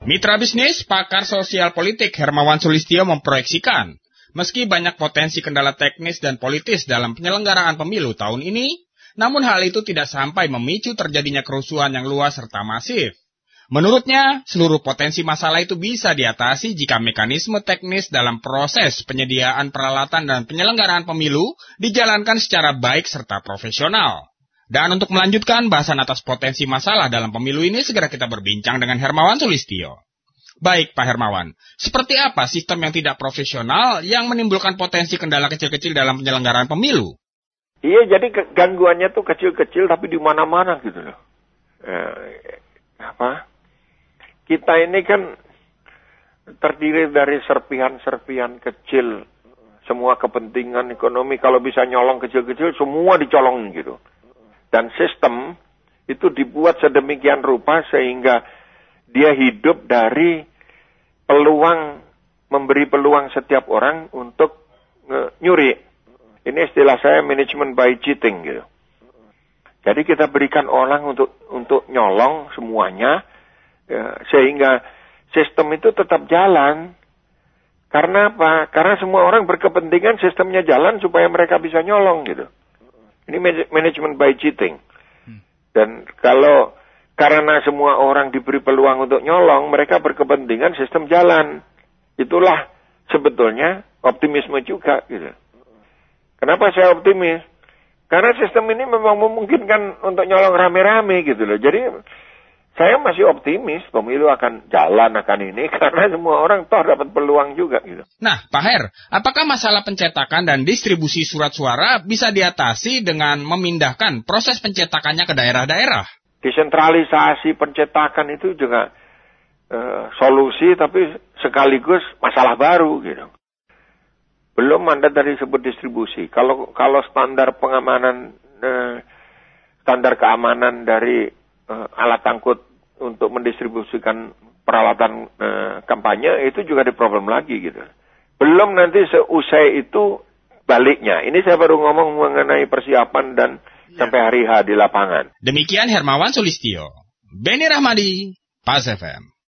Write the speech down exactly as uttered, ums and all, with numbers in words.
Mitra bisnis, pakar sosial politik Hermawan Sulistyo memproyeksikan, meski banyak potensi kendala teknis dan politis dalam penyelenggaraan pemilu tahun ini, namun hal itu tidak sampai memicu terjadinya kerusuhan yang luas serta masif. Menurutnya, seluruh potensi masalah itu bisa diatasi jika mekanisme teknis dalam proses penyediaan peralatan dan penyelenggaraan pemilu dijalankan secara baik serta profesional. Dan untuk melanjutkan bahasan atas potensi masalah dalam pemilu ini, segera kita berbincang dengan Hermawan Sulistyo. Baik, Pak Hermawan, seperti apa sistem yang tidak profesional yang menimbulkan potensi kendala kecil-kecil dalam penyelenggaraan pemilu? Iya, jadi gangguannya tuh kecil-kecil tapi di mana-mana gitu loh. Eh, apa? Kita ini kan terdiri dari serpihan-serpihan kecil, semua kepentingan ekonomi, kalau bisa nyolong kecil-kecil, semua dicolongin gitu. Dan sistem itu dibuat sedemikian rupa sehingga dia hidup dari peluang, memberi peluang setiap orang untuk nge- nyuri. Ini istilah saya management by cheating gitu. Jadi kita berikan orang untuk untuk nyolong semuanya, ya, sehingga sistem itu tetap jalan. Karena apa? Karena semua orang berkepentingan sistemnya jalan supaya mereka bisa nyolong gitu. Ini management by cheating. Dan kalau karena semua orang diberi peluang untuk nyolong, mereka berkepentingan sistem jalan. Itulah sebetulnya optimisme juga gitu. Kenapa saya optimis? Karena sistem ini memang memungkinkan untuk nyolong rame-rame gitu loh. Jadi saya masih optimis pemilu akan jalan akan ini karena semua orang toh dapat peluang juga gitu. Nah, Pak Her, apakah masalah pencetakan dan distribusi surat suara bisa diatasi dengan memindahkan proses pencetakannya ke daerah-daerah? Desentralisasi pencetakan itu juga uh, solusi tapi sekaligus masalah baru gitu. Belum ada dari disebut distribusi. Kalau kalau standar pengamanan, uh, standar keamanan dari uh, alat angkut untuk mendistribusikan peralatan uh, kampanye itu juga ada problem lagi gitu. Belum nanti seusai itu baliknya. Ini saya baru ngomong mengenai persiapan dan ya. Sampai hari H di lapangan. Demikian Hermawan Sulistyo. Beni Rahmadi, Pas F M.